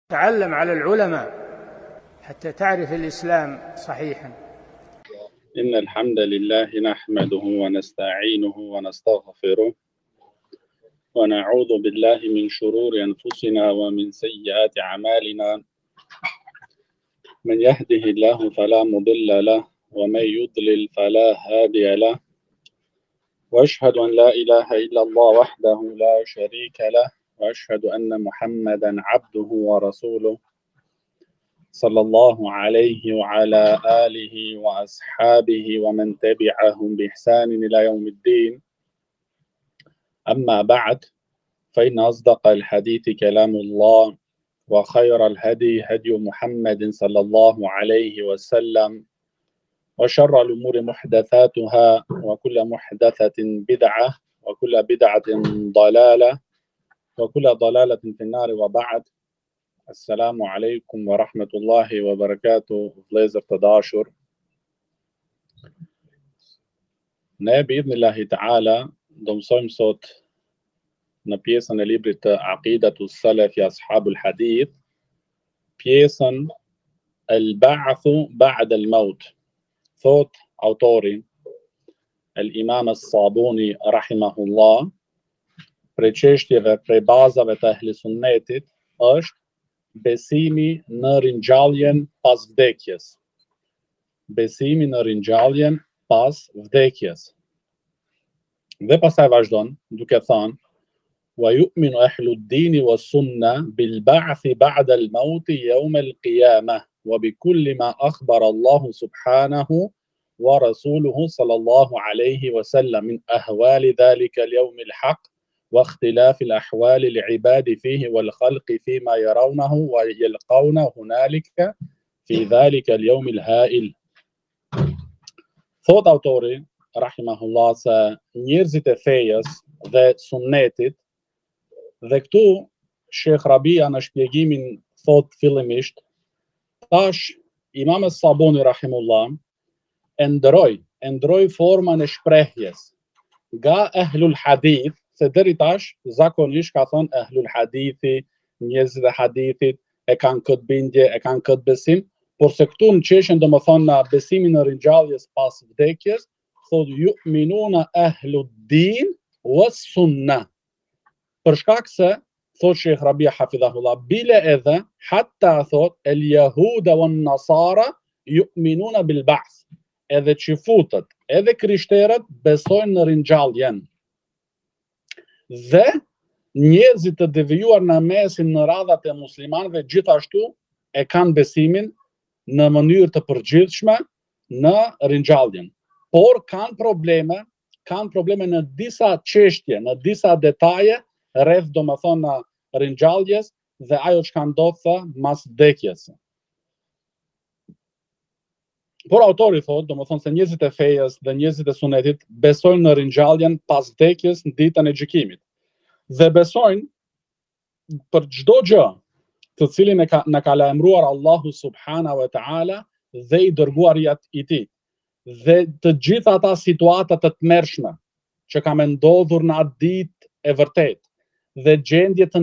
تعلم على العلماء حتى تعرف الإسلام صحيحا. إن الحمد لله نحمده ونستعينه ونستغفره ونعوذ بالله من شرور أنفسنا ومن سيئات أعمالنا. من يهده الله فلا مضل له ومن يضلل فلا هادي له، وأشهد أن لا إله إلا الله وحده لا شريك له، وأشهد أن محمدا عبده ورسوله صلى الله عليه وعلى آله وأصحابه ومن تبعهم بإحسان إلى يوم الدين. أما بعد، فإن أصدق الحديث كلام الله، وخير الهدي هدي محمد صلى الله عليه وسلم، وشر الأمور محدثاتها، وكل محدثة بدعة، وكل بدعة ضلالة، وكل ضلالة في النار. وبعد. Assalamu alaikum wa rahmatullahi wa barakatuh, vëllezër të dashur. Ne biidhnillahi ta'ala do mësojmë sot në pjesën e librit të Aqidatus Salafi Ashabul Hadith, pjesën El-Ba'thu Ba'da al-Maut. Thot autori El-Imam As-Sabuni rahimahullah, prej çështjeve, prej bazave të ehli sunnetit është besimi në ringjalljen pas vdekjes. Besimi në ringjalljen pas vdekjes. Dhe pastaj vazhdon duke thënë: "Wa yu'minu ahlu ad-din wa sunnah bil ba'th ba'da al-maut yawm al-qiyamah wa bi kulli ma akhbara Allah subhanahu wa rasuluhu sallallahu alayhi wa sallam min ahwali dhalika al-yawm al-haq واختلاف الأحوال العباد فيه والخلق فيما يرونه ويلقون هنالك في ذلك اليوم الهائل." Thot autori rahimahullah se njerëzit e fejes dhe sunnetit, dhe këtu Shekh Rabia në shpjegimin thot fillimisht, tash Imam As-Sabuni rahimullah e ndroi formën e shprehjes nga ahlul hadith, se deri tash zakonisht ka thonë ahlul hadithi, njerëzit e hadithit e kanë këtë bindje, e kanë këtë besim, por se këtu në çështjen domethënë në besimin në ringjalljes pas vdekjes, thotë yu'minuna ahlud-din was-sunnah. Për shkak se thotë Sheikh Rabia hafidhahullah, bile edhe hatta thot el-yahuda wan-nasara yu'minuna bil-ba'th. Edhe çifutët, edhe krishterët besojnë në ringjalljen. Dhe njerëzit të devijuar në mesin në radhat e muslimanëve gjithashtu e kanë besimin në mënyrë të përgjithshme në ringjalljen. Por kanë probleme në disa çështje, në disa detaje rreth domethënë ringjalljes dhe ajo çka ndodh mas vdekjes. Por autori thotë, domethënë se njerëzit e fejes dhe njerëzit e sunetit besojnë në ringjalljen pas vdekjes në ditën e gjykimit. Dhe besojnë për çdo gjë të cilin na ka lajmëruar Allahu subhanahu wa ta'ala dhe i dërguarit i tij. Dhe të gjitha ata situata të tmerrshme që kanë ndodhur në atë ditë e vërtetë dhe gjendje të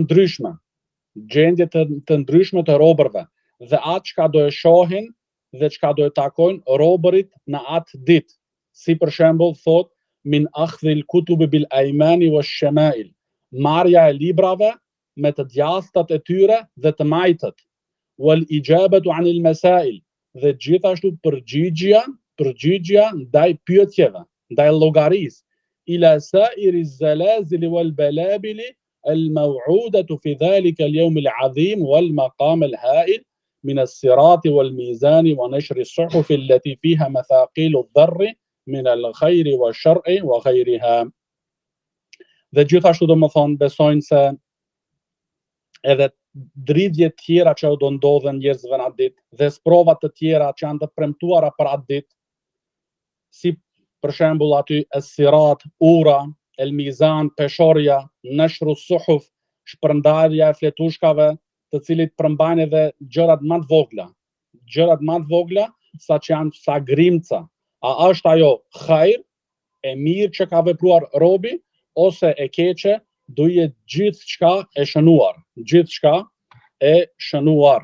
ndryshme të robërve dhe atë çka do e shohin dhe çka do e takojnë robërit në atë ditë, si për shembull thot min akhdhil kutubi bil aymani wash-shama'il, marrja e librave me të djathtat e tyre dhe të majtët, wal ijabatu anil masail, dhe gjithashtu përgjigja ndaj pyetjeve, ndaj llogarisë, ila sa'iri zalazil wal balabili al maw'udatu fi dhalika al yawm al 'azim wal maqam al ha'il من الصراط والميزان ونشر الصحف التي فيها مثاقيل الذر من الخير والشر وغيرها. Dhe gjithashtu domethënë besojnë se edhe dridhje të tjera që do ndodhen njerëzve në atë ditë dhe sprova të tjera që janë të premtuara për atë ditë, si për shembull aty as-sirat, ura, el-mizan, peshorja, nashru suhuf, shpërndarja e fletushkave, të cilit përmbajnë edhe gjërat më të vogla, sa që janë sa grimca. A është ajo hajr e mirë që ka vepruar robi, ose e keqe, do jetë gjithçka e shënuar, gjithçka e shënuar.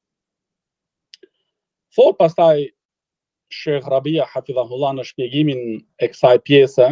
Thot pastaj Sheikh Rabia hafidhahullah në shpjegimin e kësaj pjese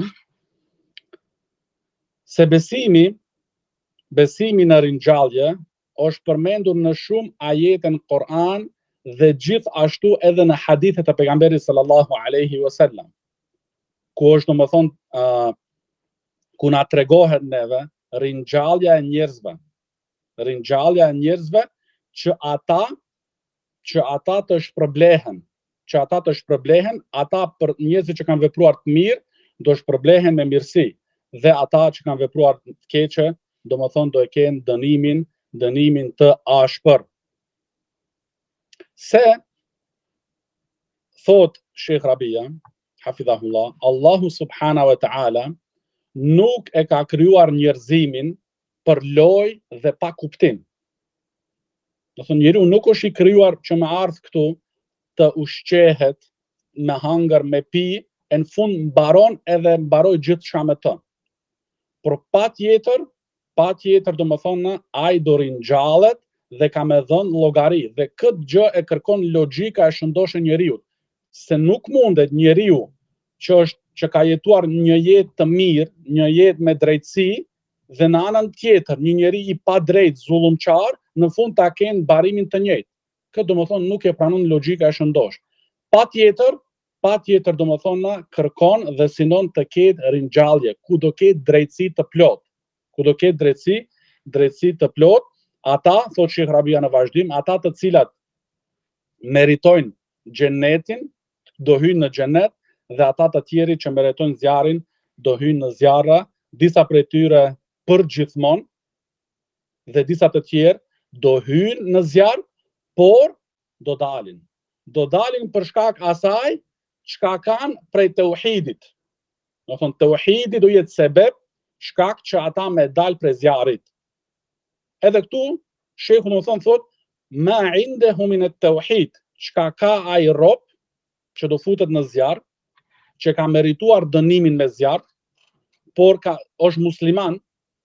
se besimi në ringjallje është përmendur në shumë ajete në Kur'an dhe gjithashtu edhe në hadithet e pejgamberit sallallahu alaihi wasallam. Ku është domethënë ku na tregohet neve ringjallja e njerëzve. Ringjallja e njerëzve që ata të shpërblehen, ata për njerëzit që kanë vepruar të mirë do shpërblehen me mirësi dhe ata që kanë vepruar të keqe domethënë do e kenë dënimin të ashpër. Se thot Sheikh Rabia hafidhahullah, Allahu subhanahu wa ta'ala nuk e ka krijuar njerëzimin për lojë dhe pa kuptim. Do thonë njeriu nuk është i krijuar që më ardh këtu të ushqehet, me hangër, me pi, e në fund mbaroj gjithçka me të. Por patjetër domethënë ai do ringjallet dhe ka me dhënë llogari dhe këtë gjë e kërkon logjika e shëndoshë e njeriu. Se nuk mundet njeriu që ka jetuar një jetë të mirë, një jetë me drejtësi, dhe në anën tjetër një njeri i pa drejt, zullumçar, në fund ta kenë barimin të njëjtë. Këtë domethënë nuk e pranon logjika e shëndoshë. Patjetër domethënë kërkon dhe sinon të ketë ringjallje, ku do ketë drejtësi të plot. Ku do ketë drejtësi të plot, ata, thot Sheikh Rabia në vazhdim, ata të cilat meritojnë xhenetin do hyjnë në xhenet dhe ata të tjerë që meritojnë zjarrin do hyjnë në zjarra, disa prej tyre përgjithmonë dhe disa të tjerë do hyjnë në zjarr, por do dalin. Do dalin për shkak asaj çka kanë prej tauhidit. Do thonë tauhidi do jetë sebeb shkak që ata me dal prej zjarrit. Edhe këtu shehu më thot ma indehu min at-tauhid, çka ka ai rob që do futet në zjarr, që ka merituar dënimin me zjarr, por është musliman,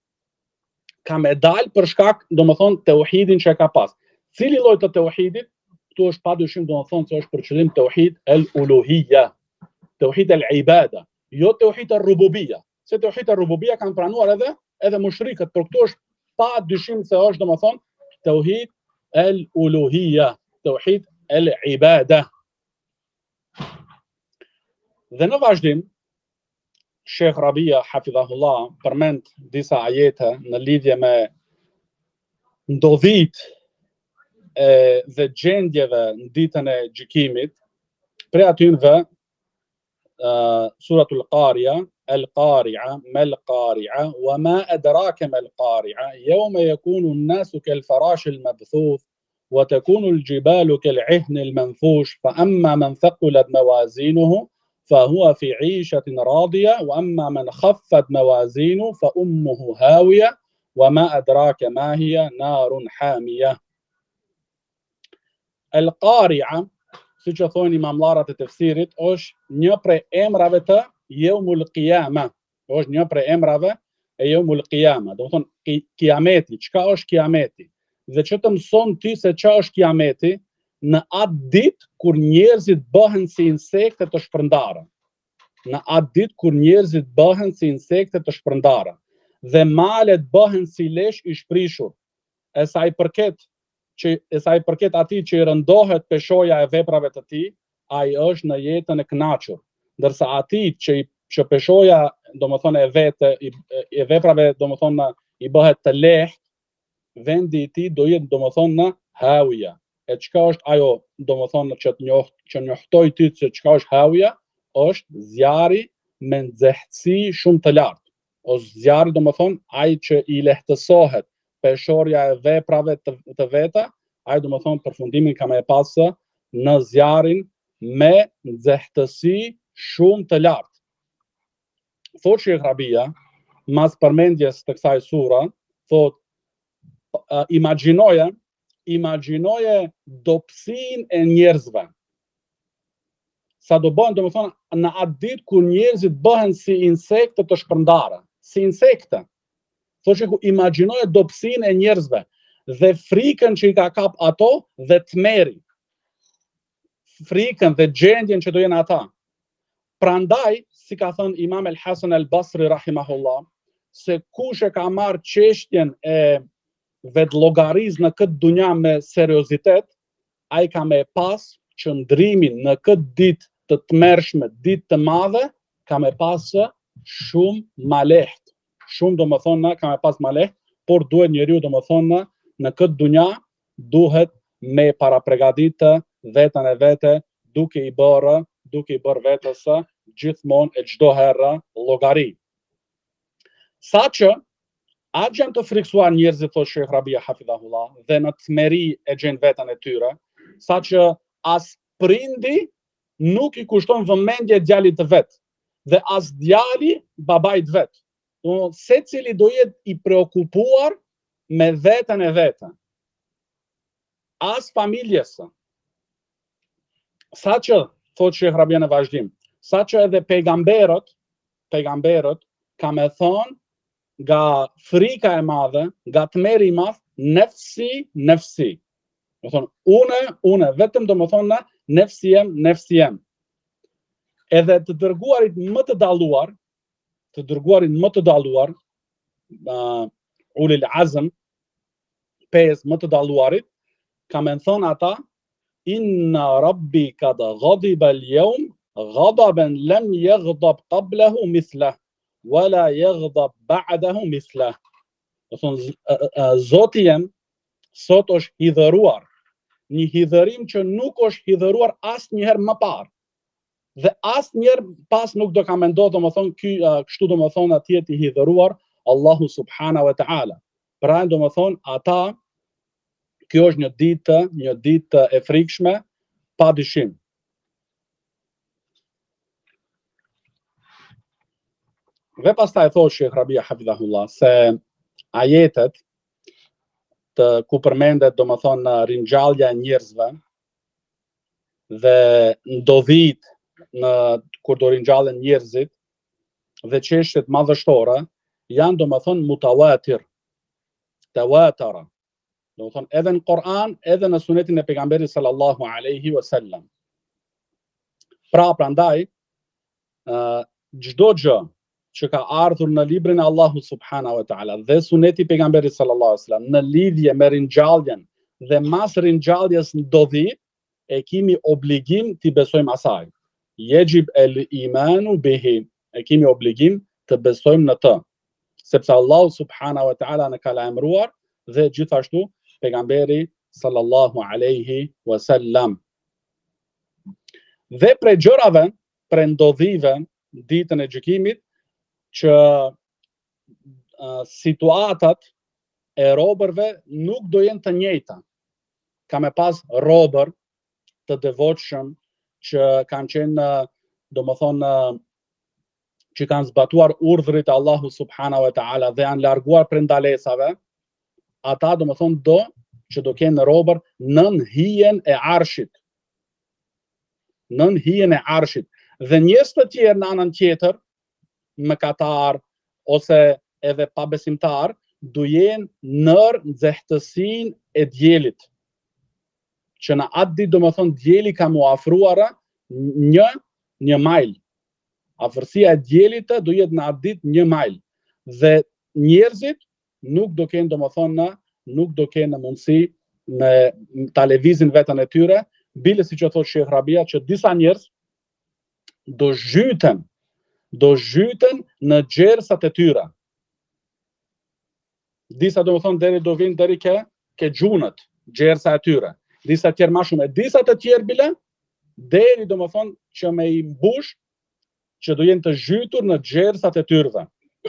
ka me dal për shkak domethënë tauhidin që ka pas. Cili lloj të tauhidit? Këtu është padyshim domethënë se është për qëllim tauhid el-uluhiyya, tauhid el-ibada, jo tauhid el-rububiyya. Se tauhid el-rububiyya kanë pranuar edhe mushrikët, por këtu është padyshim se është domethënë tauhid el-uluhiyya, tauhid el-ibada. Dhe në vazhdim Sheikh Rabia hafidhahullah përmend disa ajete në lidhje me ndodhit dhe gjendjeve në ditën e gjykimit. Prej atyre suratul Qari'a, al-Qari'a, mal-Qari'a, wa ma adraka mal-Qari'a, yawma yakunu an-nasu kal-farash al-mabthuth, wa takunu al-jibalu kal-'ihn al-manfush, fa amma man thaqulat mawazinuhu فهو في عيشة راضية وأما من خفت موازينه فأمه هاوية وما أدراك ما هي نار حامية. القارعة, siç e thonë imamllarët e tefsirit, është një prej emrave të Yaumul Qiyama. Është një prej emrave e Yaumul Qiyama. Do të thonë kiameti, çka është kiameti? Dhe që të mëson ti se ç'a është kiameti, në atë ditë kur njerëzit bëhen si insekte të shpërndara. Në atë ditë kur njerëzit bëhen si insekte të shpërndara dhe malet bëhen si lesh i shprishur. E sa i përket atij që i rëndohet peshoja e veprave të tij, ai është në jetën e kënaqur. Ndërsa atij që peshoja, domethënë e veprave, domethënë i bëhet të lehtë, vendi i tij do jetë domethënë në hawija. E çka është ajo, domethënë që njohtoj ty se çka është hawija, është zjarri me nxehtësi shumë të lartë. Ose zjarri domethënë ai që i lehtësohet peshorja e veprave të veta, ai domethënë përfundimin ka me pasë në zjarrin me nxehtësi shumë të lartë. Thot Sheikh Rabia, mas përmendjes të kësaj sura, thot imagjinoje dobësinë e njerëzve. Sa do bëhen domethënë në atë ditë kur njerëzit bëhen si insekte të shpërndara, si insekte. Thoshë ku imagjinoje dobësinë e njerëzve. dhe frikën që i ka kap ato dhe tmerri. Frikën dhe gjendjen që do jenë ata. Prandaj, si ka thënë Imam El Hasan El Basri rahimahullah, se kush e ka marrë çështjen e vetllogariz në këtë dunja me seriozitet, ai ka me pas qëndrimin në këtë ditë të tmerrshme, ditë të madhe, ka me pas shumë ma lehtë. Shumë do më thonë ka me pas ma lehtë, por duhet njeriu do më thonë në këtë dunja duhet me parapregaditë vetën e vete, duke i bërë vetës gjithmonë e çdo herë llogari. Saqë atë janë të friksuar njerëzit, thotë Sheh Rabia hafidhahullah, dhe në tmeri e gjen veten e tyre, saqë as prindi nuk i kushton vëmendje djalit të vet, dhe as djali babait vet. Secili do jetë i preokupuar me veten e veten. As familjes. Saqë, thotë Sheh Rabia në vazhdim, saqë edhe pejgamberët ka me thonë nga frika e madhe, nga tmerri i madh, nefsi. Do thonë une, vetëm do më thonë nefsi jem. Edhe të dërguarit më të dalluar, ulil azm, 5 më të dalluarit, ka me thonë ata, inna rabbi kad ghadiba al-yawm ghadaban lam yaghdab qablahu mithlah wala yaghdab ba'dahu mithlah. Do thonë Zoti jem sot është hidhëruar, një hidhërim që nuk është hidhëruar asnjëherë më parë. Dhe asnjëherë pas nuk do ka mendoj domethënë kështu domethënë atje të hidhëruar Allahu subhanahu wa taala. Pra domethënë ata, kjo është një ditë e frikshme pa dyshim. Dhe pastaj thotë Sheh Rabia hafidhahullah se ajetet ku përmendet domethënë ringjallja e njerëzve dhe ndodhit kur do ringjallen njerëzit dhe çështjet madhështore janë domethënë mutawatir, tawatara. Domethënë edhe në Kur'an, edhe në sunetin e pejgamberit sallallahu alaihi wasallam. Pra prandaj çdo gjë që ka ardhur në librin e Allahut subhanahu wa taala dhe suneti pejgamberit sallallahu alaihi wasallam në lidhje me ringjalljen dhe mas ringjalljes ndodhi, e kemi obligim t'i besojmë asaj. Yajib el-imanu bihi, e kemi obligim të besojmë në të, sepse Allahu subhanahu wa taala na ka lajmëruar dhe gjithashtu pejgamberi sallallahu alaihi wasallam. Dhe prej gjërave, prej ndodhive ditën e gjykimit, që situatat e robërve nuk do jenë të njëjta. Ka me pas robër të devotshëm që kanë qenë, domethënë, që kanë zbatuar urdhrit e Allahut subhanahu wa taala dhe janë larguar prej ndalesave, ata domethënë që do kenë robër nën hijen e arshit. Nën hijen e arshit. Dhe njerëz të tjerë në anën tjetër, mëkatar ose edhe pabesimtar, do jenë nër nxehtësinë e diellit. Që në atë ditë domethënë dielli ka mu afruar një majl. Afërsia e diellit do jetë në atë ditë 1 majl. Dhe njerëzit nuk do kenë domethënë nuk do kenë mundësi me ta lëvizin veten e tyre, bile siç e thotë Sheh Rabia që disa njerëz do zhyten në gjersat e tyre. Disa domethënë do vinë deri ke gjunët, gjersa e tyre. Disa tjerë më shumë, disa të tjerë bile deri domethënë që me i mbush që do jenë të zhytur në gjersat e tyre.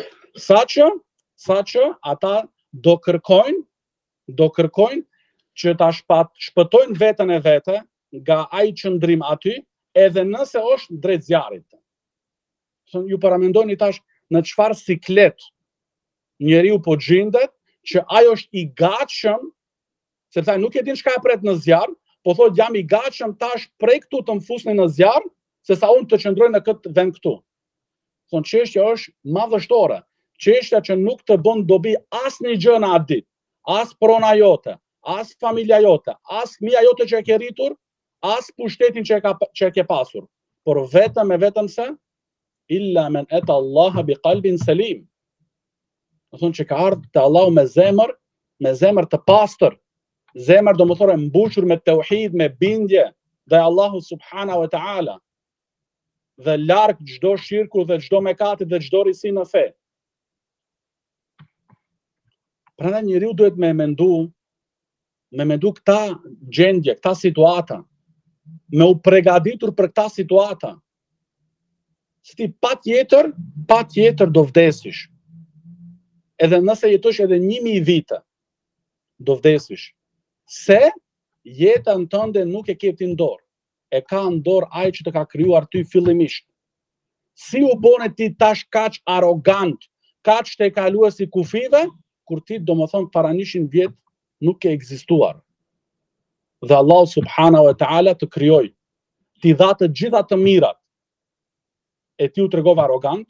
Saqë ata do kërkojnë që ta shpëtojnë veten e vete nga ai qëndrim aty, edhe nëse është drejt zjarrit. Ju paramendoni tash në çfarë siklet njeriu po gjendet, që ai është i gatshëm, sepse nuk e din çka e pret në zjarr, po thotë jam i gatshëm tash prej këtu të më fusni në zjarr, sesa unë të qëndroj në këtë vend këtu. Thonë çështja është madhështore, çështja që nuk të bën dobi asnjë gjë në atë ditë. as prona jote, as familja jote, as fëmia jote që e ke rritur, as pushtetin që e ke pasur, por vetëm e vetëm se illa men ata Allah bi qalbin salim. Do thonë që ka ardhur te Allahu me zemër të pastër, zemër do më thore mbushur me tauhid, me bindje dhe Allahu subhanahu wa ta'ala, dhe larg çdo shirku dhe çdo mëkati dhe çdo risi në fe. Prandaj njeriu duhet me mendu këta gjendje, këta situata, me u përgatitur për këta situata. Se ti patjetër do vdesish. Edhe nëse jetosh edhe 1000 vite, do vdesish. Se jetën tënde nuk e ke ti në dorë. E ka në dorë ai që të ka krijuar ty fillimisht. Si u bone ti tash kaq arrogant, kaq të kaluar si kufive, kur ti domethënë para 100 vjet nuk ke ekzistuar. Dhe Allah subhanahu wa ta'ala të krijoi, ti dha të gjitha të mirat, e ti u tregova arrogant,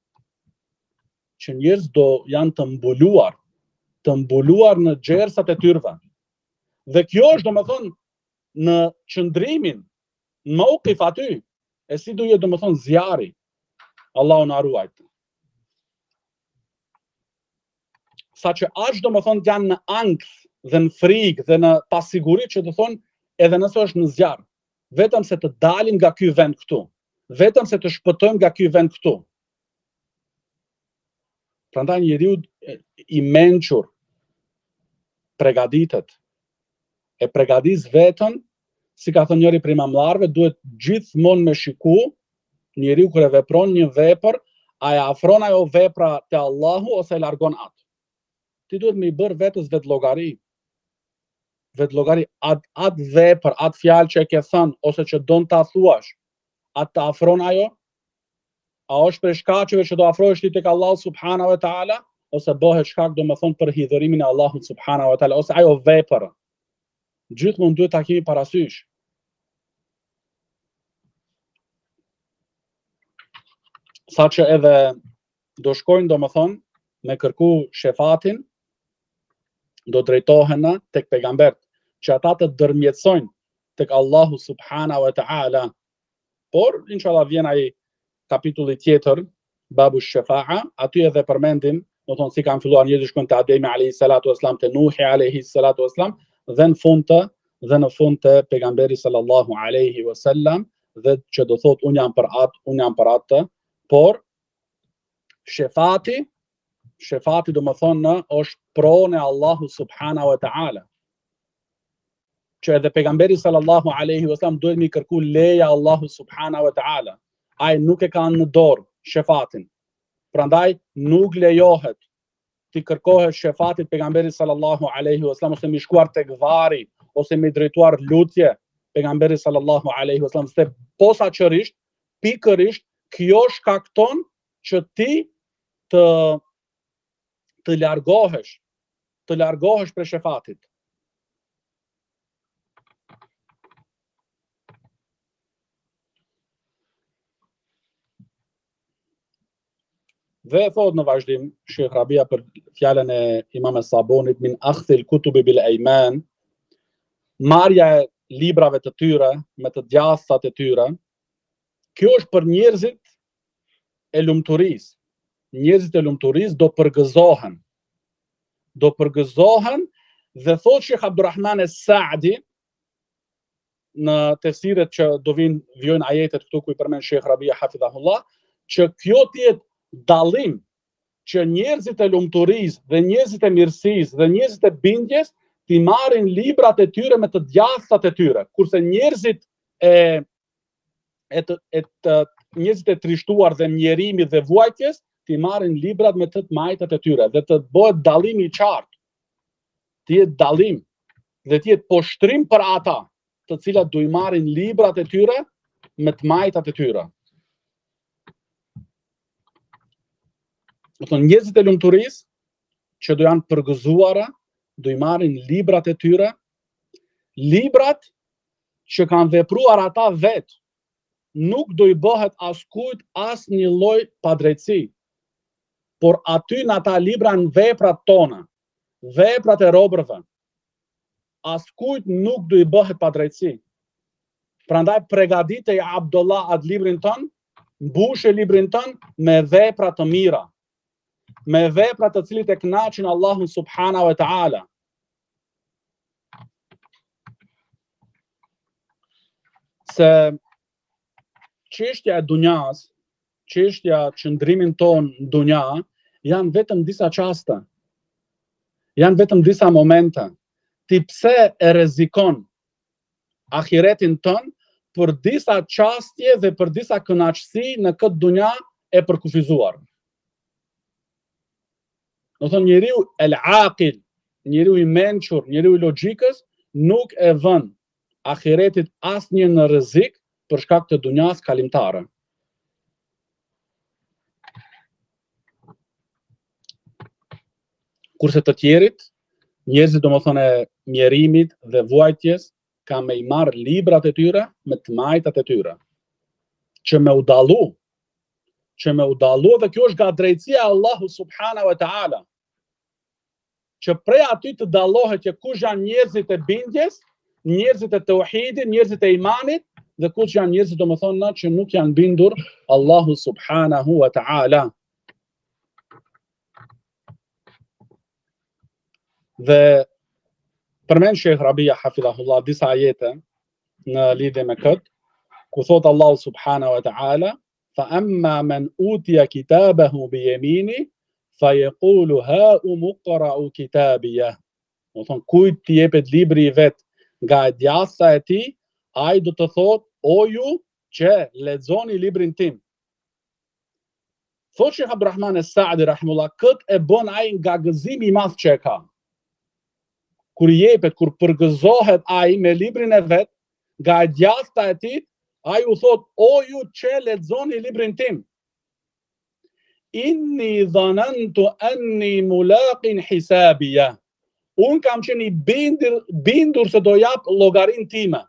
që njerëz do janë të mbuluar në gjersat e tyrve. Dhe kjo është domethënë në qëndrimin, në mauqif aty, e si do jetë domethënë zjarri. Allahu na ruajt. Saqë aq domethënë janë në ankth dhe në frikë dhe në pasiguri që të thonë edhe nëse është në zjarr, vetëm se të dalim nga ky vend këtu, vetëm se të shpëtojmë nga ky vend këtu. Prandaj njeriu i mençur përgatitet, e përgatis veten, si ka thënë njëri prej imamllarëve, duhet gjithmonë me shiku njeriu kur e vepron një vepër, a e afron ajo vepra te Allahu ose e largon atë. Ti duhet me i bërë vetës vetlogari. Vetlogari atë vepër, atë fjalë që e ke thënë ose që don ta thuash, atë të afron ajo? A është për shkaqeve që do afrohesh ti tek Allahu subhanahu wa ta'ala, ose bëhet shkak domethënë për hidhurimin e Allahut subhanahu wa ta'ala, ose ajo vepër? Gjithmonë duhet ta kemi parasysh. Saqë edhe do shkojnë domethënë me kërku shefatin, do drejtohen tek pejgambert, që ata të dërmjetësojnë tek Allahu subhanahu wa ta'ala. Por inshallah vjen ai kapitulli tjetër, babu shefa'a, aty edhe përmendim, do thonë si kanë filluar njerëzit shkojnë te Ademi alayhi salatu wassalam, te Nuhi alayhi salatu wassalam, dhe në fund të pejgamberi sallallahu alaihi wasallam, dhe që do thotë unë jam për atë, por shefati do më thonë është pronë e Allahu subhanahu wa ta'ala, që edhe pejgamberi sallallahu alaihi wasallam duhet mi kërku leja Allahu subhanahu wa ta'ala. Ai nuk e ka në dorë shefatin, prandaj nuk lejohet ti kërkohet shefatit pejgamberit sallallahu alaihi wasallam, ose mi shkuar tek varri, ose mi drejtuar lutje pejgamberit sallallahu alaihi wasallam, se posaçërisht, pikërisht kjo shkakton që ti të largohesh prej shefatit. Dhe thot në vazhdim Sheikh Rabia për fjalën e Imam Sabonit, min akhdhil kutubi bil ayman, marrja e librave të tyre me të djathtat e tyre. Kjo është për njerëzit e lumturisë. Njerëzit e lumturisë do përgëzohen. Dhe thot Sheikh Abdurrahman es-Saadi në tefsiret që do vijojnë ajetet këtu ku i përmend Sheikh Rabia hafidhahullah, që kjo tjetë dallim që njerëzit e lumturisë dhe njerëzit e mirësisë dhe njerëzit e bindjes ti marrin librat e tyre me të djathtat e tyre, kurse njerëzit e trishtuar dhe mjerimit dhe vuajtjes ti marrin librat me të majtat e tyre, dhe të bëhet dallim i qartë. Ti jetë dallim dhe ti jetë poshtrim për ata të cilat do i marrin librat e tyre me të majtat e tyre. Njerëzit e lumturisë që do janë përgëzuara, do i marrin librat e tyre, librat që kanë vepruar ata vetë, nuk do i bëhet askujt asnjë lloj padrejtësi, por aty në ata libra në veprat tona, veprat e robërve. Askujt nuk do I bëhet padrejtësi. Prandaj përgatitej Abdullah atë librin tën, mbushë librin tën me vepra të mira, me vepra të cilit e kënaqin Allahun subhanahu wa taala. Se çështja e dunjas, çështja qëndrimin ton në dunja, janë vetëm disa çaste. Janë vetëm disa momente. Ti pse e rrezikon ahiretin tën për disa çastje dhe për disa kënaqësi në këtë dunja e përkufizuar. Do thonë njeriu el aqil, njeriu I mençur, njeriu I logjikës nuk e vën ahiretit asnjë në rrezik për shkak të dunjas kalimtare. Kurse të tjerit, njerëzit domethënë e mjerimit dhe vuajtjes kanë me I marr librat e tyre me të majtat e tyre. Që me u dallu, dhe kjo është nga drejtësia e Allahut subhanahu wa taala. Që prej aty të dallohet që kush janë njerëzit e bindjes, njerëzit e tauhidit, njerëzit e imanit dhe kush janë njerëzit domethënë që nuk janë bindur Allahu subhanahu wa taala. Dhe përmend Sheikh Rabia hafidhahullah disa ajete në lidhje me këtë, ku thot Allahu subhanahu wa taala: "Fa amma man utiya kitabahu bi yamini fa yaqulu ha umqra'u kitabiyah." Do thon kujt t'i jepet libri I vet nga e djathta e tij, ai do të thot: "O ju që lexoni librin tim." Thot Sheikh Abdulrahman Es-Saadi rahimullah, kët e bën ai nga gëzimi I madh që e ka. Kur jepet, kur përgëzohet ai me librin e vet, nga e djathta e tij, ai u thot: "O ju që lexoni librin tim. Inni dhanantu anni mulaqin hisabiya." Un kam qenë I bindur se do jap llogarin time.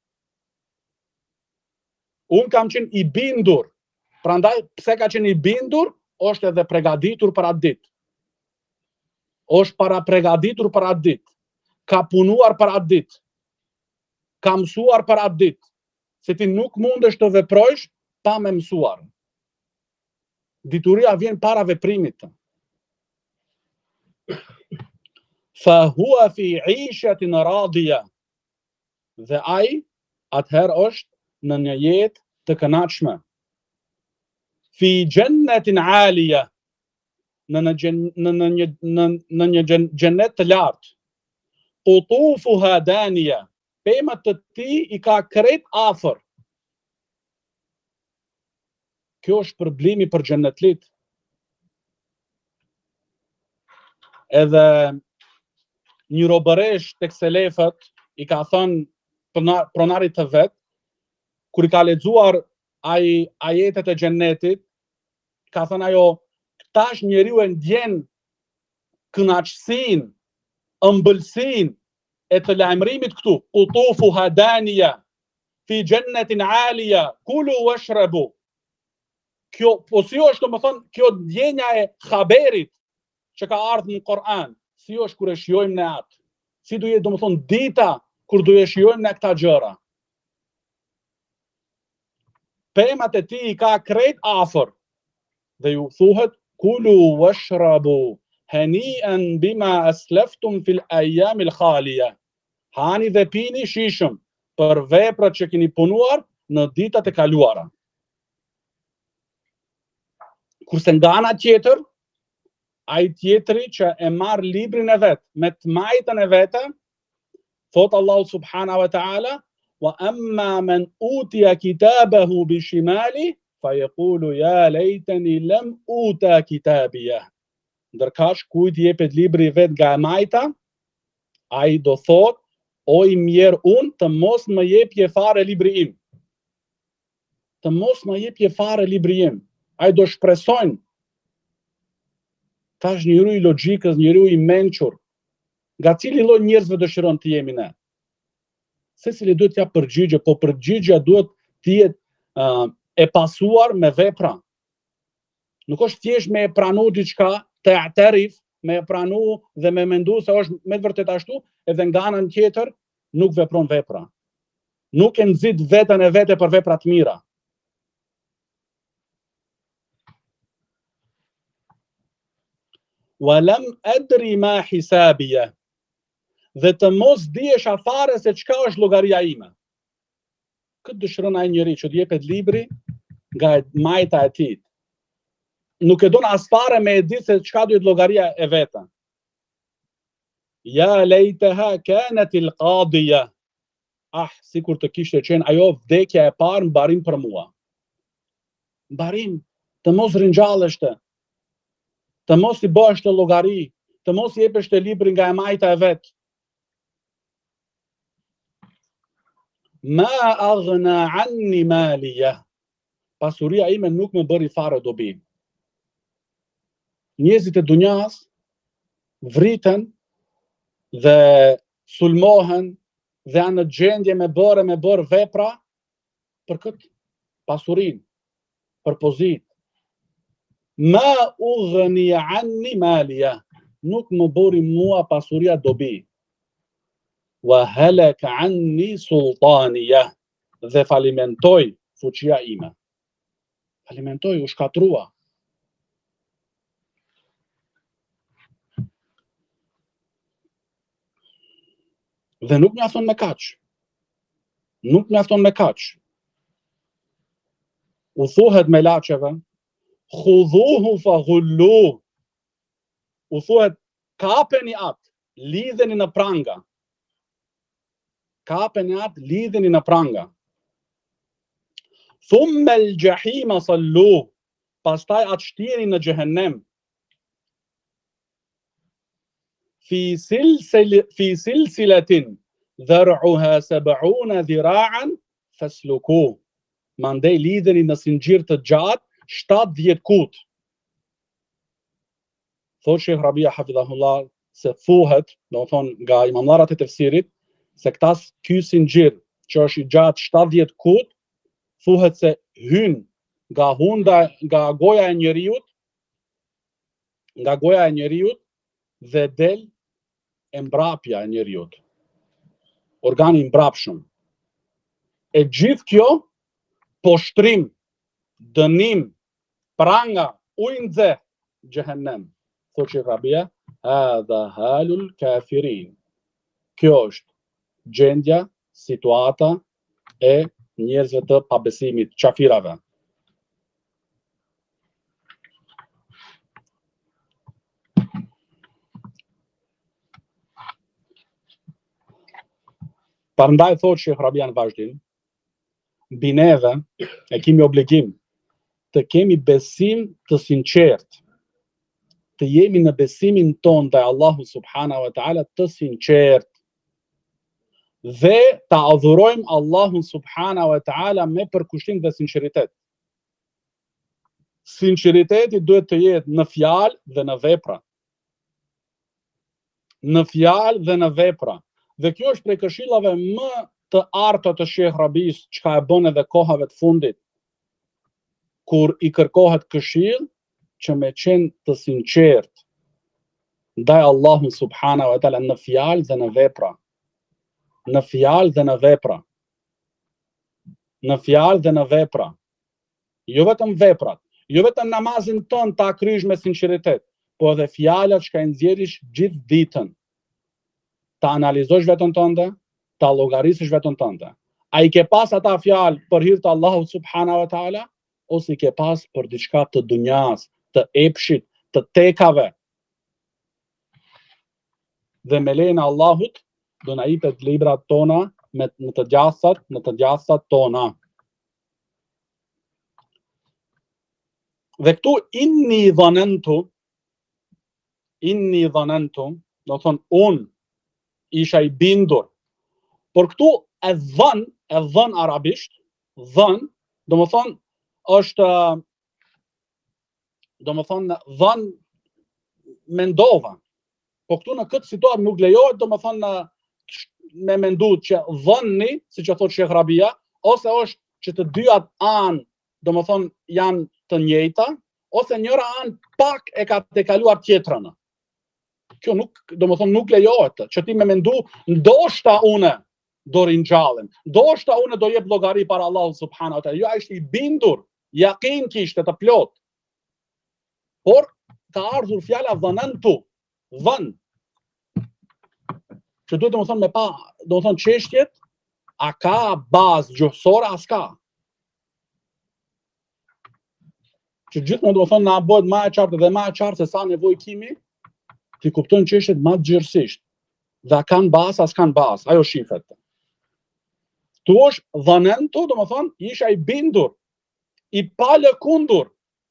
Un kam qenë I bindur. Prandaj pse ka qenë I bindur, është edhe përgatitur për atë ditë. Është para përgatitur për atë ditë. Ka punuar për atë ditë. Ka mësuar për atë ditë. Se ti nuk mundesh të veprojsh pa me mësuar. Dituria vjen para veprimit. Fa huwa fi 'ishatin radiya. Dhe ai atëherë është në një jetë të kënaqshme. Fi jannatin 'aliya. Në një xhenet të lartë. Qutufuha daniya. Pemat të tij I ka krejt afër. Kjo është problemi për xhenetlit. Edhe një robëresh tek selefët I ka thënë pronarit të vet, kur I ka lexuar ai ajetet e xhenetit, ka thënë ajo, tash njeriu e ndjen kënaqësinë, ëmbëlsinë e të lajmërimit këtu, qutufuha daniya fi jannatin 'aliya kulu washrabu. Kjo po si është domethënë kjo ndjenja e haberit që ka ardhur në Kur'an, si është kur e shijojmë ne atë? Si do jetë domethënë dita kur do e shijojmë ne këta gjëra? Pemat e tij I ka krejt afër dhe ju thuhet kulu washrabu hani'an bima aslaftum fil ayyam al khaliya. Hani dhe pini shishëm për veprat që keni punuar në ditët e kaluara. Kurse nga ana tjetër, ai tjetri që e marr librin e vet me të majtën e vete, thot Allahu subhanahu wa taala: "Wa amma man utiya kitabahu bi shimali fa yaqulu ya laytani lam uta kitabiyah." Ndërkash kujt jepet libri I vet nga e majta, ai do thot: "O I mjer unë të mos më jepje fare libri im." Të mos më jepje fare libri im. Ai do shpresojnë. Tash njeriu I logjikës, njeriu I mençur, nga cili lloj njerëzve dëshiron të jemi ne? Secili duhet t'ja përgjigje, po përgjigjja duhet të jetë e pasuar me vepra. Nuk është thjesht me pranu diçka, të atarif, me pranu dhe me mendu se është me vërtet ashtu, edhe nga anën tjetër nuk vepron vepra. Nuk e nxit veten e vete për vepra të mira. Walam adri ma hisabiya. Dhe të mos diesh afare se çka është llogaria ime. Këtë dëshiron ai njeri që të jepet libri nga majta e tij. Nuk e don as fare me e ditë se çka duhet llogaria e veta. Ja lejtaha kanat al-qadiya. Sikur të kishte qenë ajo vdekja e parë mbarim për mua. Mbarim, të mos rinjallesh të mos i bësh të llogari, të mos i jepesh të libri nga e majta e vet. Ma aghna anni maliya. Pasuria ime nuk më bëri fare dobi. Njerëzit e dunjas vriten dhe sulmohen dhe janë në gjendje me bërë vepra për këtë pasurin, për pozit. Ma ughni anni maliya. Nuk më bëri mua pasuria dobi. Wa halak anni sultaniya. Dhe falimentoj fuqia ime. Falimentoj, u shkatrua. Dhe nuk mjafton me kaq. Nuk mjafton me kaq. U thuhet me laçeve, khudhuhu fa ghullu. U thuhet kapeni atë, lidheni në pranga. Kapeni atë, lidheni në pranga. Thumma al-jahima sallu. Pastaj atë shtjeni në xhehenem. Fi silsilatin dhar'uha 70 dhira'an fasluku. Mandej lidheni në sinxhir të gjatë 70 kut. Thot Sheh Rabia hafidhahullah se thuhet, do të thonë nga imamlarët e tefsirit, se ky sinxhir që është i gjatë 70 kut, thuhet se hyn nga goja e njeriut, dhe del e mbrapja e njeriut. Organi mbrapshëm. E gjithë kjo, poshtrim, dënim, pranga, ujë nxehtë, xhehenem. Thotë Sheh Rabia, hadha halul kafirin. Kjo është gjendja, situata e njerëzve të pabesimit, qafirave. Prandaj thotë Sheh Rabia në vazhdim, mbi neve e kemi obligim të kemi besim të sinqert, të jemi në besimin ton ndaj Allahut subhanahu wa taala të sinqert, dhe ta adhurojmë Allahun subhanahu wa taala me përkushtim dhe sinqeritet. Sinqeriteti duhet të jetë në fjalë dhe në vepra. Në fjalë dhe në vepra. Dhe kjo është prej këshillave më të arta të Sheh Rabis, çka e bën edhe kohave të fundit, kur i kërkohet këshill që me qenë të sinqert ndaj Allahut subhanahu wa taala në fjalë dhe në vepra. Në fjalë dhe në vepra. Në fjalë dhe në vepra. Jo vetëm veprat, jo vetëm namazin ton ta krysh me sinqeritet, po edhe fjalat që ka nxjerrish gjithë ditën. Ta analizosh veten tënde, ta llogarisësh veten tënde. A i ke pas ata fjalë për hir të Allahut subhanahu wa taala, ose i ke pas për diçka të dunjas, të epshit, të tekave. Dhe me lejen e Allahut do na jepet librat tona në të gjathat tona. Dhe këtu inni dhanantu, do thonë unë isha i bindur. Por këtu e dhën arabisht, dhën, do më thonë është, do më thonë dhën mendova. Po këtu në këtë situatë nuk lejohet, do më thonë me mendu që dhënni, si që thot Sheh Rabia, ose është që të dyat anë, do më thonë janë të njëjta, ose njëra anë pak e ka të kaluar tjetrën. Kjo nuk, domethënë nuk lejohet që ti me mendu ndoshta une do ringjallem, ndoshta une do jep llogari para Allahut subhanahu wa taala. Jo, ai ishte i bindur, yakin kishte të plot. Por ka ardhur fjala dhanantu, dhan. Që duhet domethënë me pa, domethënë çështjet a ka bazë gjuhësore as ka. Që gjithmonë domethënë na bëhet më e qartë dhe më e qartë se sa nevojë kemi, ti kupton çështjet më gjërësisht. Dhe kanë bazë as kanë bazë, ajo shifet. Tu është dhanantu, domethënë isha i bindur, i palëkundur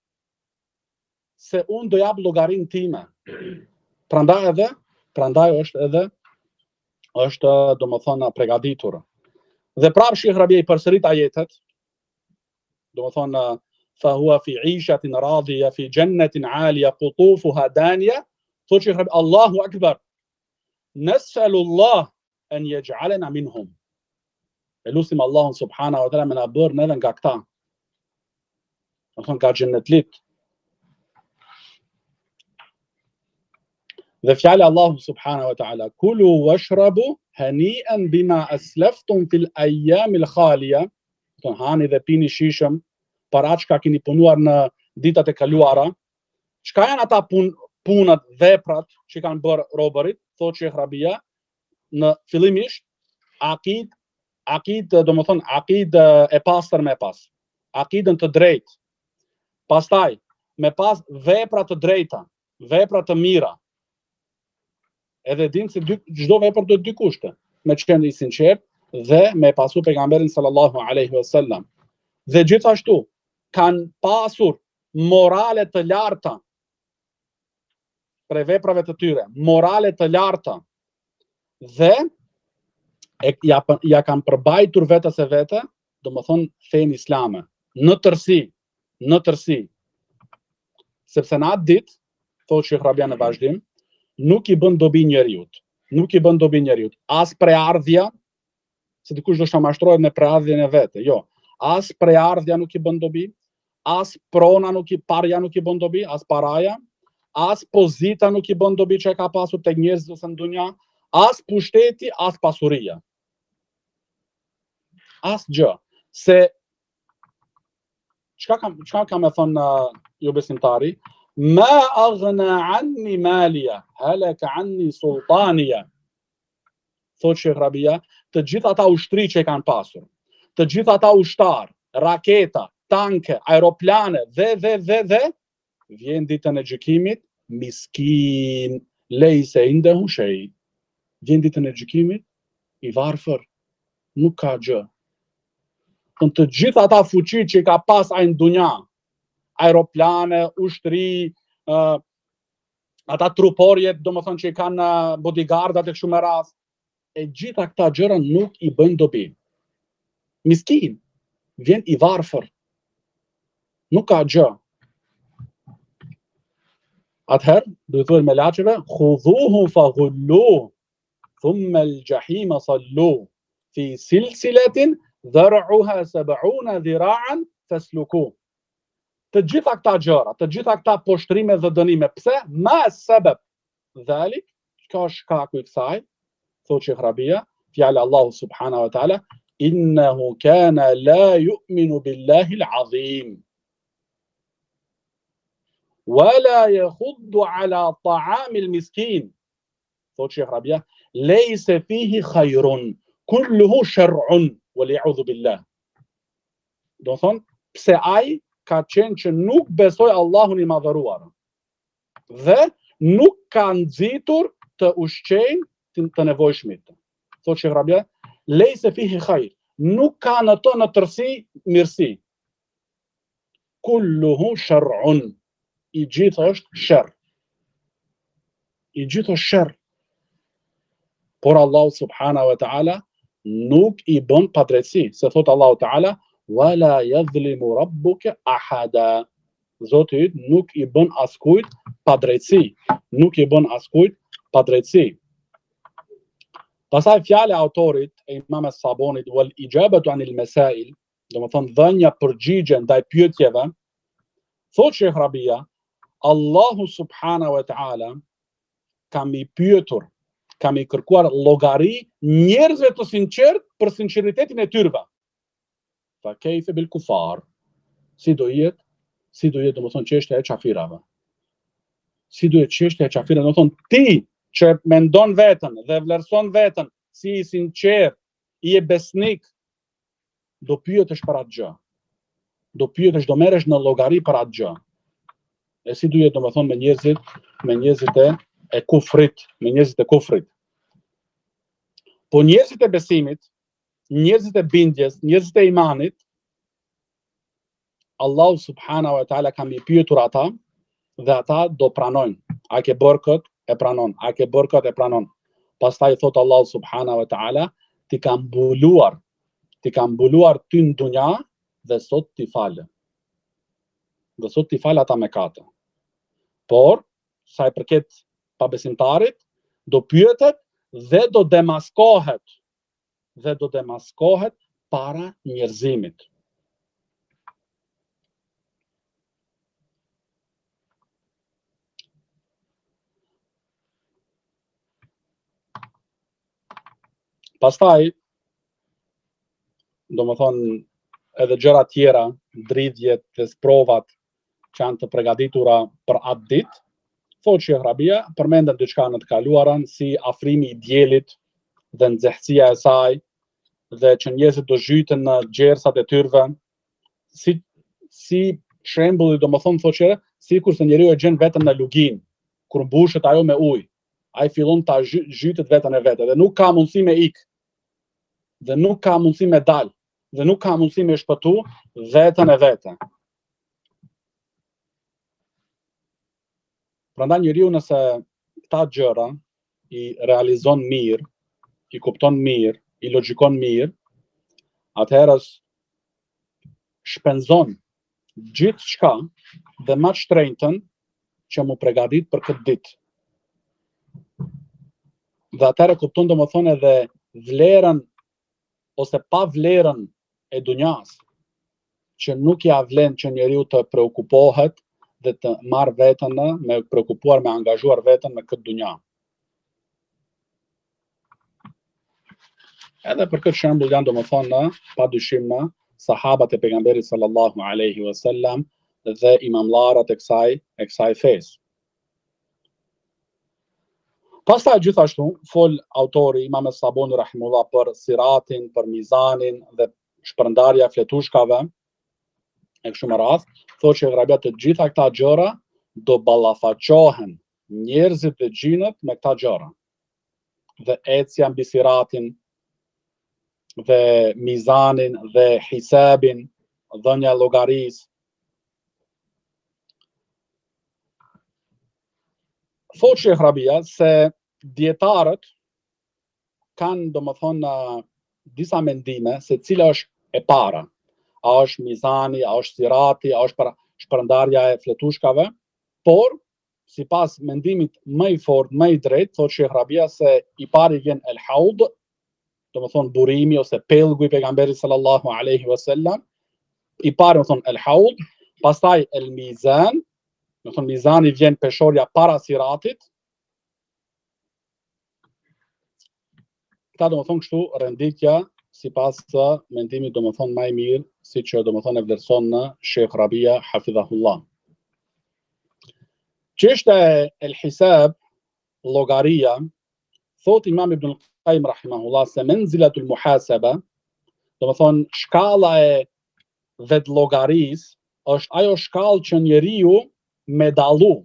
se unë do jap llogarinë time. Prandaj është domethënë përgatitur. Dhe prapë Sheikh Rabia i përsërit ajetet, domethënë fa huwa fi 'ishatin radiya fi jannatin 'aliya qutufuha daniya, thotë Sheikh Rabia, Allahu akbar. Nas'alu Allah an yaj'alana minhum. Elusim Allahun subhanahu wa taala me na bërë neve nga këta. Domethënë nga xhennetlit. Dhe fjala Allahu subhanahu wa taala, kulu washrabu hani'an bima aslaftum fil ayyamil khaliya. Domethënë hani dhe pini shishëm para çka keni punuar në ditët e kaluara. Çka janë ata punat, veprat që kanë bërë robërit, thotë Sheikh Rabia, në fillimisht domethënë aqid e pastër me pas, aqidën të drejtë. Pastaj me pas vepra të drejta, vepra të mira. Edhe dim se çdo vepër do të dy kushte, me qenë i sinqert dhe me pasu pejgamberin sallallahu alaihi wasallam. Dhe gjithashtu kanë pasur morale të larta për veprave të tyre, morale të larta. Dhe ja kanë përbajtur vetës e vete, domethënë fenë islame, në tërsi. Sepse në atë ditë, thotë Sheikh Rabia në vazhdim, nuk i bën dobi njeriut. As preardhja, se dikush do të mashtrohet me preardhjen e vete. Jo, as preardhja nuk i bën dobi, as prona parja nuk i bën dobi, as paraja, as pozita nuk i bën dobi që ka pasur tek njerëzit ose në dunja, as pushteti, as pasuria. As gjë. Se çka kam e thënë ju besimtari? Ma aghna anni maliya, halaka anni sultaniya. Thotë Sheikh Rabia, të gjithë ata ushtri që kanë pasur, të gjithë ata ushtar, raketa, tanke, aeroplane, dhe, vjen ditën e gjykimit, miskin, lejse indehu shay. Vjen ditën e gjykimit, i varfër, nuk ka gjë. Të gjithë ata fuqi që ka pas ai në dunja, aeroplane, ushtri, ata truporjet, domethënë që kanë bodyguardat e kështu me radhë, e gjitha këta gjëra nuk i bëjnë dobi. Miskin, vjen i varfër, nuk ka gjë. Atëherë, duhet thënë me laçeve, khudhuhu faghulluhu, thumma al-jahima sallu, fi silsilatin dhar'uha 70 dhira'an fasluku. Të gjitha këta gjëra, të gjitha këta poshtrime dhe dënime, pse? Ma sebeb dhalik, ka shkaku i kësaj, thotë Sheikh Rabia, fjala Allahu subhanahu wa taala, innahu kana la yu'minu billahi al-azim. Wala yakhuddu ala ta'am al-miskin. Thotë Sheikh Rabia, laysa fihi khayrun, kulluhu shar'un, wal-i'udhu billah. Do thonë, pse ai ka qenë që nuk besoj Allahun i madhëruar dhe nuk ka nxitur të ushqejnë të nevojshmit. Thotë Sheikh Rabia, lejse fihi khajr, nuk ka në to në tërsi mirësi. Kulluhu shar'un, i gjithë është shërr. I gjithë është shërr. Por Allah subhanahu wa ta'ala nuk i bën padrejtësi, se thotë Allah ta'ala, wala yadhlimu rabbuka ahada. Zoti nuk i bën askujt padrejtësi, Pastaj fjala e autorit e Imam Sabonit, wal ijabatu anil masail, domethënë dhënia përgjigje ndaj pyetjeve, thotë Sheikh Rabia, Allahu subhanahu wa ta'ala kam i pyetur, kam i kërkuar llogari njerëzve të sinqert për sinqeritetin e tyre. Fa kejfe bil kufar. Si do jetë domethënë çështja e qafirave. Si do jetë çështja e qafirave, domethënë ti që mendon veten dhe vlerëson veten si i sinqert, i e besnik, do pyetesh për atë gjë. Do merresh në llogari për atë gjë. E si do jetë domethënë me njerëzit e kufrit, Po njerëzit e besimit, njerëzit e bindjes, njerëzit e imanit, Allahu subhanahu wa taala kam i pyetur ata dhe ata do pranojnë. A ke bërë këtë? E pranon. A ke bërë këtë? E pranon. Pastaj thot Allahu subhanahu wa taala, ti kam mbuluar ty në dunja dhe sot ti falë. Dhe sot ti falë ata mëkate. Por sa i përket pabesimtarit, do pyetet dhe do demaskohet para njerëzimit. Pastaj, domethënë edhe gjëra tjera, dridhjet dhe sprovat që janë të përgatitura për atë ditë, thotë Sheh Rabia, përmenden diçka në të kaluarën, si afrimi i diellit dhe nxehtësia e saj, dhe që njerëzit do zhyten në gjersat e tyre, si shembulli domethënë thotë që sikur se njeriu e gjen veten në lugin, kur mbushet ajo me ujë, ai fillon ta zhytet veten e vet, dhe nuk ka mundësi me ik, dhe nuk ka mundësi me dal, dhe nuk ka mundësi me shpëtu veten e vet. Prandaj njeriu nëse këta gjëra i realizon mirë, i kupton mirë, i logjikon mirë, atëherë shpenzon gjithçka dhe më shtrenjtën që mu përgatit për këtë ditë. Dhe atëherë kupton domethënë edhe vlerën ose pa vlerën e dunjas, që nuk ja vlen që njeriu të preokupohet dhe të marrë veten me preokupuar, me angazhuar veten me këtë dunja. Edhe për këtë shembull janë domethënë padyshim sahabat e pejgamberit sallallahu alaihi wasallam dhe imamllarët e kësaj fesë. Pastaj gjithashtu fol autori Imam Saboni rahimullah për siratin, për mizanin dhe shpërndarja fletushkave e kështu me radhë, thotë që Rabia të gjitha këta gjëra do ballafaqohen njerëzit dhe xhinët me këta gjëra. Dhe ecja mbi siratin dhe mizanin dhe hisabin, dhënia e llogarisë. Thotë Sheh Rabia se dietarët kanë domethënë disa mendime se cila është e para. A është mizani, a është sirati, a është shpërndarja e fletushkave, por sipas mendimit më i fortë, më i drejtë, thotë Sheh Rabia se i pari vjen el haud, domethënë burimi ose pellgu i pejgamberit sallallahu alaihi wasallam, i pari domethënë el haud, pastaj el mizan, domethënë mizani vjen peshorja para siratit. Këta domethënë kështu renditja sipas mendimit domethënë më i mirë, siç domethënë e vlerëson Sheh Rabia hafidhahullah. Çështja e el hisab, llogaria, thot Imam Ibn al-Qayyim rahimahullah se menzilatul muhasaba, domethënë shkalla e vet llogarisë është ajo shkallë që njeriu me dallu,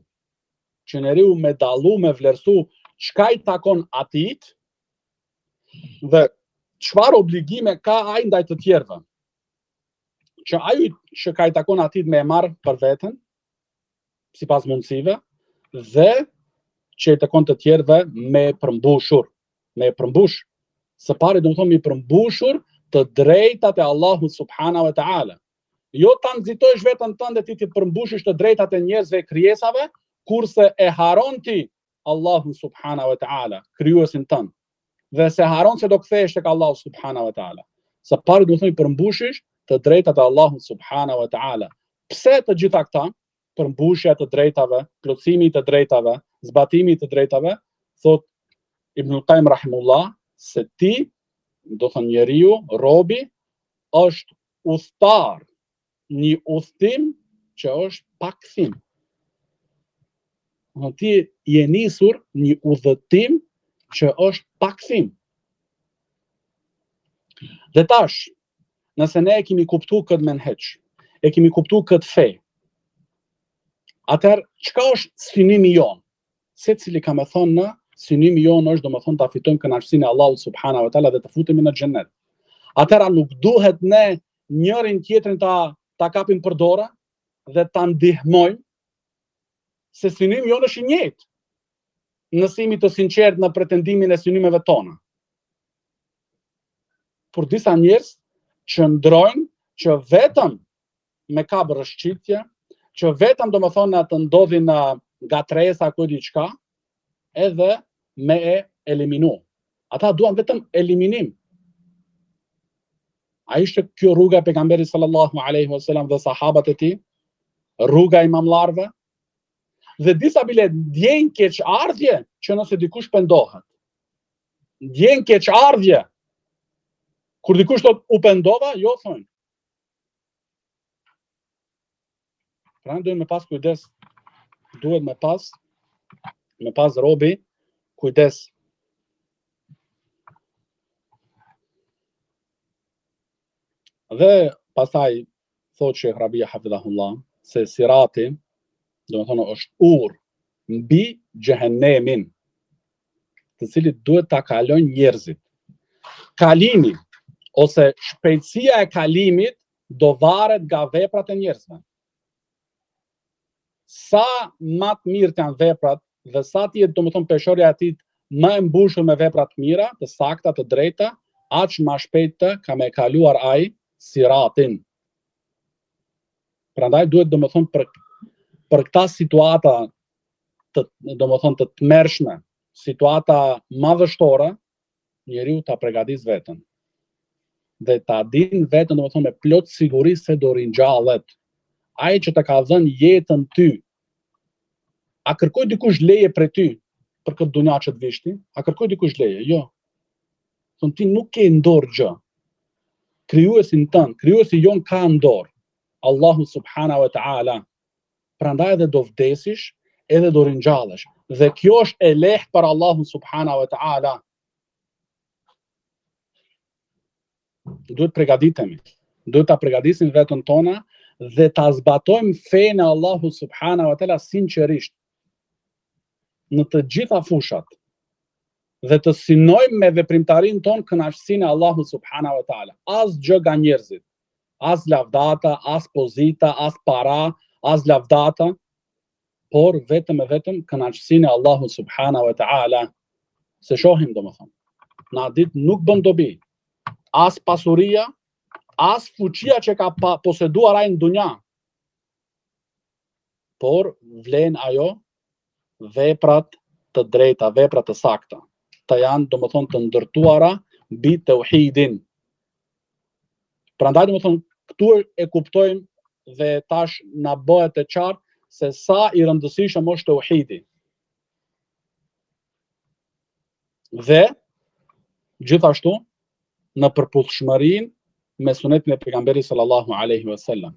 me vlerësu çka i takon atit dhe çfarë obligime ka ai ndaj të tjerëve. Që ai që ka i takon atit me e marr për veten, sipas mundësive, dhe që i takon të tjerëve me përmbushur. Së pari domethënë me përmbushur të drejtat e Allahut subhanahu wa taala. Jo ta nxitojsh veten tënde ti të përmbushish të drejtat e njerëzve, krijesave, kurse e haron ti Allahun subhanahu wa taala, krijuesin tënd. Dhe se haron se do kthehesh tek Allahu subhanahu wa taala. Së pari do të thoni përmbushish të drejtat e Allahut subhanahu wa taala. Pse të gjitha këta? Përmbushja të drejtave, plotësimi të drejtave, zbatimi të drejtave, thot Ibn al-Qayyim rahimullah, se ti, do thënë njeriu, robi, është udhëtar një udhtim që është pa kthim. Ti je nisur një udhëtim që është pa kthim. Dhe tash, nëse ne e kemi kuptuar këtë menheq, e kemi kuptuar këtë fe, atëherë çka është synimi jon? Secili ka më thonë në synimi jon është domethënë ta fitojmë kënaqësinë e Allahut subhanahu wa taala dhe të futemi në xhennet. Atëherë nuk duhet ne njërin tjetrin ta kapim për dorë dhe ta ndihmojmë, se synimi jon është i njëjtë. Nësimi të sinqert në pretendimin e synimeve tona. Por disa njerëz që ndrojnë që vetëm me kapë rëshqitje, që vetëm domethënë të ndodhin nga tresa apo diçka, edhe me e eliminu. Ata duan vetëm eliminim. A ishte kjo rruga e pejgamberit sallallahu alaihi wasallam dhe sahabat e tij? Rruga e imamllarëve? Dhe disa bile ndjejnë keqardhje që nëse dikush pendohet. Ndjejnë keqardhje. Kur dikush thot u pendova, jo thonë. Pra duhet me pas kujdes. Duhet me pas robi kujdes. Dhe pastaj thot Sheikh Rabia hafidhahullah se sirati, domethënë është urë mbi xhehenemin, të cilit duhet ta kalojnë njerëzit. Kalimi ose shpejtësia e kalimit do varet nga veprat e njerëzve. Sa më të mirë janë veprat dhe sa të jetë domethënë peshorja e tij më e mbushur me vepra të mira, të sakta, të drejta, aq më shpejt ka me kaluar ai siratin. Prandaj duhet domethënë për këta situata domethënë të tmerrshme, situata madhështore, njeriu ta përgatis veten. Dhe ta din veten domethënë me plot siguri se do ringjallet. Ai që të ka dhënë jetën ty, a kërkoj dikush leje prej ty për këtë dunja që të vishti? A kërkoj dikush leje? Jo. Thon ti nuk ke ndorë gjë. Krijuesin tënd, krijuesi jon ka ndorë. Allahu subhanahu wa taala. Prandaj edhe do vdesish, edhe do ringjallesh. Dhe kjo është e lehtë për Allahun subhanahu wa taala. Duhet përgatitemi. Duhet ta përgatisim veten tona dhe ta zbatojmë fenë e Allahut subhanahu wa taala sinqerisht në të gjitha fushat dhe të synojmë me veprimtarinë tonë kënaqësinë e Allahut subhanahu wa taala. As gjë nga njerëzit, as lavdata, as pozita, as para, as lavdata, por vetëm e vetëm kënaqësinë e Allahut subhanahu wa taala. Se shohim domethënë, na ditë nuk bën dobi as pasuria, as fuqia që ka poseduar ai në dunja, por vlen ajo veprat të drejta, veprat të sakta, të janë domethënë të ndërtuara mbi tauhidin. Prandaj domethënë këtu e kuptojmë dhe tash na bëhet e qartë se sa i rëndësishëm është tauhidi. Dhe gjithashtu në përputhshmërinë me sunetin e pejgamberit sallallahu alaihi wasallam.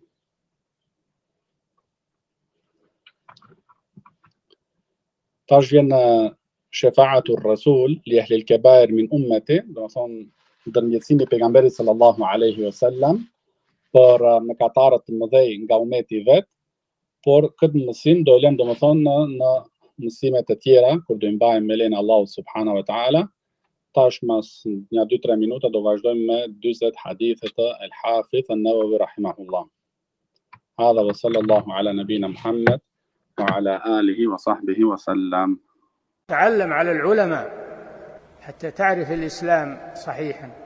Tash vjen shefa'atur rasul li ahli al-kabair min ummati, do të thonë ndërmjetësimi i pejgamberit sallallahu alaihi wasallam për mëkatarët të mëdhej nga ummeti i vet, por këtë mësim do e lëm domethënë në mësimet e tjera kur do i mbajmë me lenin Allahu subhanahu wa taala. Tash mas një 2-3 minuta do vazhdojmë me 40 hadithe të al-Hafidh an-Nawawi rahimahullah. Hadha wa sallallahu ala nabina Muhammad وعلى آله وصحبه وسلم. تعلم على العلماء حتى تعرف الإسلام صحيحا.